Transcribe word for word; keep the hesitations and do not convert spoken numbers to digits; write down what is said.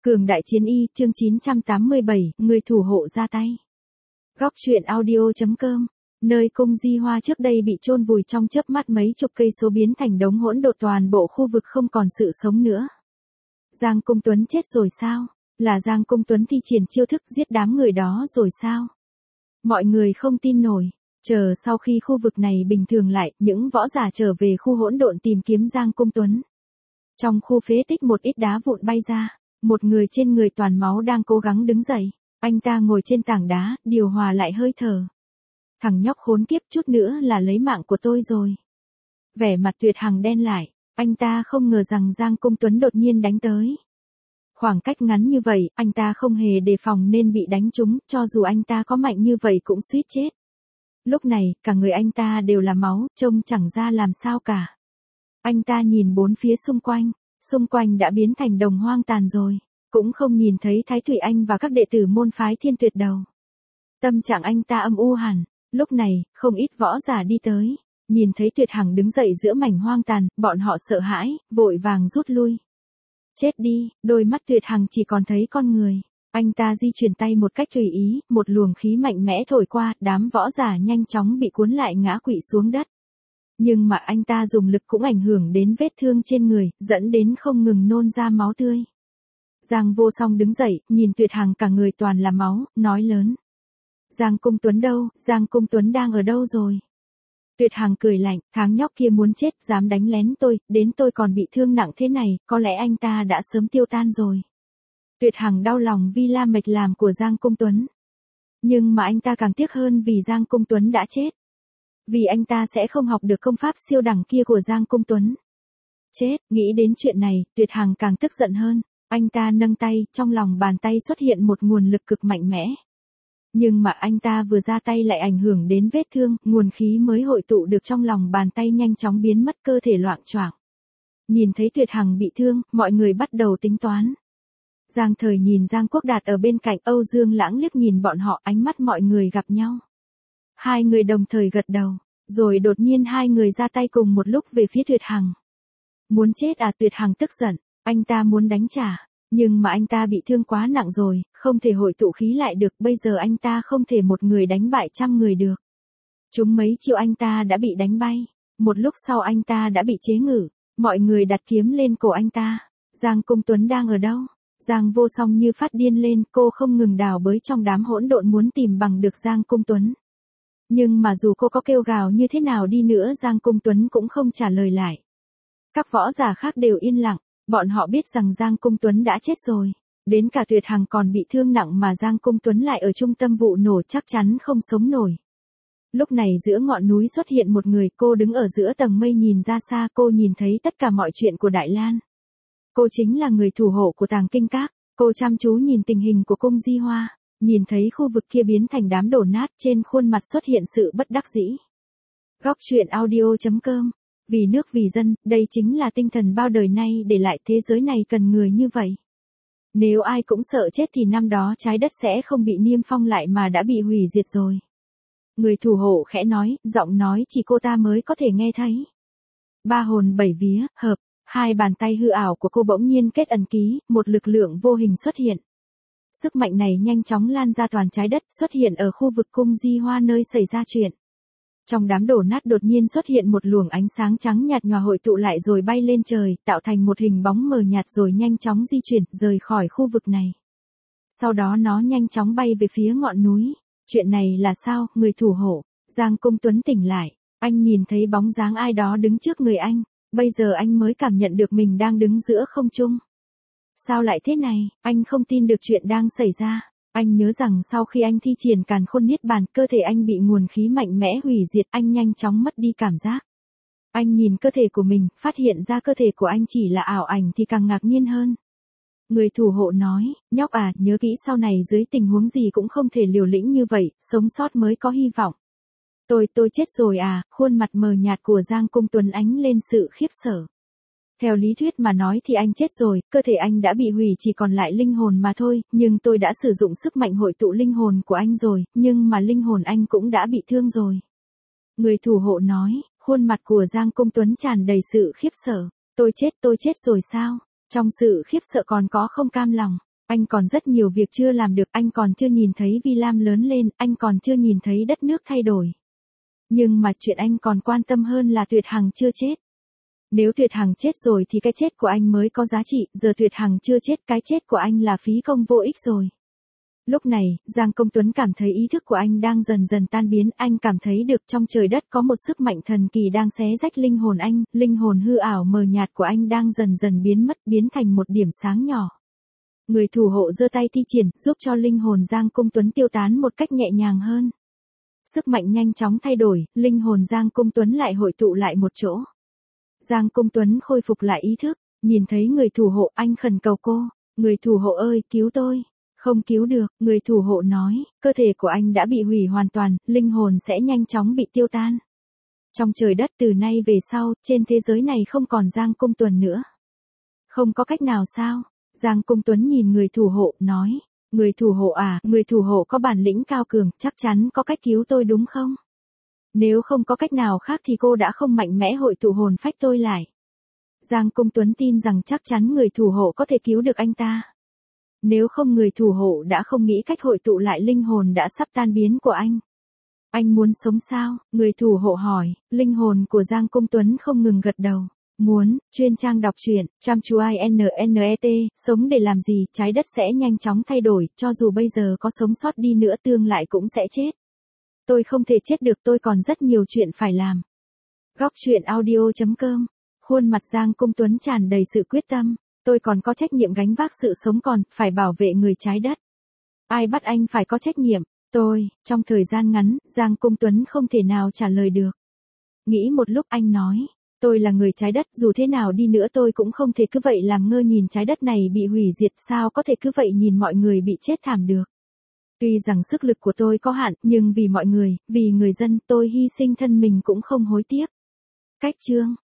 Cường đại chiến y, chương chín trăm tám mươi bảy, người thủ hộ ra tay. Góc truyện audio.com. Nơi cung Di Hoa trước đây bị chôn vùi trong chớp mắt mấy chục cây số biến thành đống hỗn độn, toàn bộ khu vực không còn sự sống nữa. Giang Cung Tuấn chết rồi sao? Là Giang Cung Tuấn thi triển chiêu thức giết đám người đó rồi sao? Mọi người không tin nổi. Chờ sau khi khu vực này bình thường lại, những võ giả trở về khu hỗn độn tìm kiếm Giang Cung Tuấn. Trong khu phế tích một ít đá vụn bay ra. Một người trên người toàn máu đang cố gắng đứng dậy. Anh ta ngồi trên tảng đá, điều hòa lại hơi thở. Thằng nhóc khốn kiếp, chút nữa là lấy mạng của tôi rồi. Vẻ mặt Tuyệt Hằng đen lại. Anh ta không ngờ rằng Giang Cung Tuấn đột nhiên đánh tới. Khoảng cách ngắn như vậy, anh ta không hề đề phòng nên bị đánh trúng, cho dù anh ta có mạnh như vậy cũng suýt chết. Lúc này, cả người anh ta đều là máu, trông chẳng ra làm sao cả. Anh ta nhìn bốn phía xung quanh. Xung quanh đã biến thành đồng hoang tàn rồi, cũng không nhìn thấy Thái Thủy Anh và các đệ tử môn phái Thiên Tuyệt đâu. Tâm trạng anh ta âm u hẳn, lúc này, không ít võ giả đi tới, nhìn thấy Tuyệt Hằng đứng dậy giữa mảnh hoang tàn, bọn họ sợ hãi, vội vàng rút lui. Chết đi, đôi mắt Tuyệt Hằng chỉ còn thấy con người, anh ta di chuyển tay một cách tùy ý, một luồng khí mạnh mẽ thổi qua, đám võ giả nhanh chóng bị cuốn lại ngã quỵ xuống đất. Nhưng mà anh ta dùng lực cũng ảnh hưởng đến vết thương trên người, dẫn đến không ngừng nôn ra máu tươi. Giang Vô Song đứng dậy, nhìn Tuyệt Hằng cả người toàn là máu, nói lớn. Giang Cung Tuấn đâu, Giang Cung Tuấn đang ở đâu rồi? Tuyệt Hằng cười lạnh, tháng nhóc kia muốn chết, dám đánh lén tôi, đến tôi còn bị thương nặng thế này, có lẽ anh ta đã sớm tiêu tan rồi. Tuyệt Hằng đau lòng vì la mạch làm của Giang Cung Tuấn. Nhưng mà anh ta càng tiếc hơn vì Giang Cung Tuấn đã chết. Vì anh ta sẽ không học được công pháp siêu đẳng kia của Giang Cung Tuấn. Chết, nghĩ đến chuyện này, Tuyệt Hằng càng tức giận hơn. Anh ta nâng tay, trong lòng bàn tay xuất hiện một nguồn lực cực mạnh mẽ. Nhưng mà anh ta vừa ra tay lại ảnh hưởng đến vết thương, nguồn khí mới hội tụ được trong lòng bàn tay nhanh chóng biến mất, cơ thể loạng choạng. Nhìn thấy Tuyệt Hằng bị thương, mọi người bắt đầu tính toán. Giang Thời nhìn Giang Quốc Đạt ở bên cạnh, Âu Dương Lãng liếc nhìn bọn họ, ánh mắt mọi người gặp nhau. Hai người đồng thời gật đầu, rồi đột nhiên hai người ra tay cùng một lúc về phía Tuyệt Hằng. Muốn chết à? Tuyệt Hằng tức giận, anh ta muốn đánh trả, nhưng mà anh ta bị thương quá nặng rồi, không thể hội tụ khí lại được, bây giờ anh ta không thể một người đánh bại trăm người được. Chúng mấy chiêu anh ta đã bị đánh bay, một lúc sau anh ta đã bị chế ngự, mọi người đặt kiếm lên cổ anh ta. Giang Cung Tuấn đang ở đâu? Giang Vô Song như phát điên lên, cô không ngừng đào bới trong đám hỗn độn muốn tìm bằng được Giang Cung Tuấn. Nhưng mà dù cô có kêu gào như thế nào đi nữa, Giang Cung Tuấn cũng không trả lời lại. Các võ giả khác đều yên lặng, bọn họ biết rằng Giang Cung Tuấn đã chết rồi. Đến cả Tuyệt Hằng còn bị thương nặng mà Giang Cung Tuấn lại ở trung tâm vụ nổ, chắc chắn không sống nổi. Lúc này giữa ngọn núi xuất hiện một người, cô đứng ở giữa tầng mây nhìn ra xa, cô nhìn thấy tất cả mọi chuyện của Đại Lan. Cô chính là người thủ hộ của Tàng Kinh Các, cô chăm chú nhìn tình hình của cung Di Hoa. Nhìn thấy khu vực kia biến thành đám đổ nát, trên khuôn mặt xuất hiện sự bất đắc dĩ. Góc truyện audio.com. Vì nước vì dân, đây chính là tinh thần bao đời nay để lại, thế giới này cần người như vậy. Nếu ai cũng sợ chết thì năm đó trái đất sẽ không bị niêm phong lại mà đã bị hủy diệt rồi. Người thủ hộ khẽ nói, giọng nói chỉ cô ta mới có thể nghe thấy. Ba hồn bảy vía, hợp, hai bàn tay hư ảo của cô bỗng nhiên kết ẩn ký, một lực lượng vô hình xuất hiện. Sức mạnh này nhanh chóng lan ra toàn trái đất, xuất hiện ở khu vực cung Di Hoa nơi xảy ra chuyện. Trong đám đổ nát đột nhiên xuất hiện một luồng ánh sáng trắng nhạt nhòa hội tụ lại rồi bay lên trời, tạo thành một hình bóng mờ nhạt rồi nhanh chóng di chuyển, rời khỏi khu vực này. Sau đó nó nhanh chóng bay về phía ngọn núi. Chuyện này là sao? Người thủ hộ, Giang Cung Tuấn tỉnh lại, anh nhìn thấy bóng dáng ai đó đứng trước người anh, bây giờ anh mới cảm nhận được mình đang đứng giữa không trung. Sao lại thế này? Anh không tin được chuyện đang xảy ra. Anh nhớ rằng sau khi anh thi triển Càn Khôn Niết Bàn, cơ thể anh bị nguồn khí mạnh mẽ hủy diệt, anh nhanh chóng mất đi cảm giác. Anh nhìn cơ thể của mình, phát hiện ra cơ thể của anh chỉ là ảo ảnh thì càng ngạc nhiên hơn. Người thủ hộ nói, nhóc à, nhớ kỹ sau này dưới tình huống gì cũng không thể liều lĩnh như vậy, sống sót mới có hy vọng. Tôi, tôi chết rồi à? Khuôn mặt mờ nhạt của Giang Cung Tuấn ánh lên sự khiếp sợ. Theo lý thuyết mà nói thì anh chết rồi, cơ thể anh đã bị hủy, chỉ còn lại linh hồn mà thôi, nhưng tôi đã sử dụng sức mạnh hội tụ linh hồn của anh rồi, nhưng mà linh hồn anh cũng đã bị thương rồi. Người thủ hộ nói, khuôn mặt của Giang Cung Tuấn tràn đầy sự khiếp sợ. Tôi chết, tôi chết rồi sao? Trong sự khiếp sợ còn có không cam lòng. Anh còn rất nhiều việc chưa làm được, anh còn chưa nhìn thấy Vi Lam lớn lên, anh còn chưa nhìn thấy đất nước thay đổi. Nhưng mà chuyện anh còn quan tâm hơn là Tuyệt Hằng chưa chết. Nếu Tuyệt Hằng chết rồi thì cái chết của anh mới có giá trị, giờ Tuyệt Hằng chưa chết, cái chết của anh là phí công vô ích rồi. Lúc này, Giang Công Tuấn cảm thấy ý thức của anh đang dần dần tan biến, anh cảm thấy được trong trời đất có một sức mạnh thần kỳ đang xé rách linh hồn anh, linh hồn hư ảo mờ nhạt của anh đang dần dần biến mất, biến thành một điểm sáng nhỏ. Người thủ hộ giơ tay thi triển, giúp cho linh hồn Giang Công Tuấn tiêu tán một cách nhẹ nhàng hơn. Sức mạnh nhanh chóng thay đổi, linh hồn Giang Công Tuấn lại hội tụ lại một chỗ. Giang Công Tuấn khôi phục lại ý thức, nhìn thấy người thủ hộ, anh khẩn cầu cô, người thủ hộ ơi, cứu tôi. Không cứu được, người thủ hộ nói, cơ thể của anh đã bị hủy hoàn toàn, linh hồn sẽ nhanh chóng bị tiêu tan. Trong trời đất từ nay về sau, trên thế giới này không còn Giang Công Tuấn nữa. Không có cách nào sao? Giang Công Tuấn nhìn người thủ hộ, nói, người thủ hộ à, người thủ hộ có bản lĩnh cao cường, chắc chắn có cách cứu tôi đúng không? Nếu không có cách nào khác thì cô đã không mạnh mẽ hội tụ hồn phách tôi lại. Giang Công Tuấn tin rằng chắc chắn người thủ hộ có thể cứu được anh ta. Nếu không người thủ hộ đã không nghĩ cách hội tụ lại linh hồn đã sắp tan biến của anh. Anh muốn sống sao? Người thủ hộ hỏi, linh hồn của Giang Công Tuấn không ngừng gật đầu. Muốn, chuyên trang đọc truyện, chăm chú i n n e t, sống để làm gì, trái đất sẽ nhanh chóng thay đổi, cho dù bây giờ có sống sót đi nữa tương lai cũng sẽ chết. Tôi không thể chết được, tôi còn rất nhiều chuyện phải làm. Góc truyện audio chấm com. Khuôn mặt Giang Công Tuấn tràn đầy sự quyết tâm. Tôi còn có trách nhiệm gánh vác sự sống còn, phải bảo vệ người trái đất. Ai bắt anh phải có trách nhiệm? Tôi, trong thời gian ngắn, Giang Công Tuấn không thể nào trả lời được. Nghĩ một lúc anh nói, tôi là người trái đất, dù thế nào đi nữa tôi cũng không thể cứ vậy làm ngơ nhìn trái đất này bị hủy diệt, sao có thể cứ vậy nhìn mọi người bị chết thảm được. Tuy rằng sức lực của tôi có hạn, nhưng vì mọi người, vì người dân, tôi hy sinh thân mình cũng không hối tiếc. Cách chương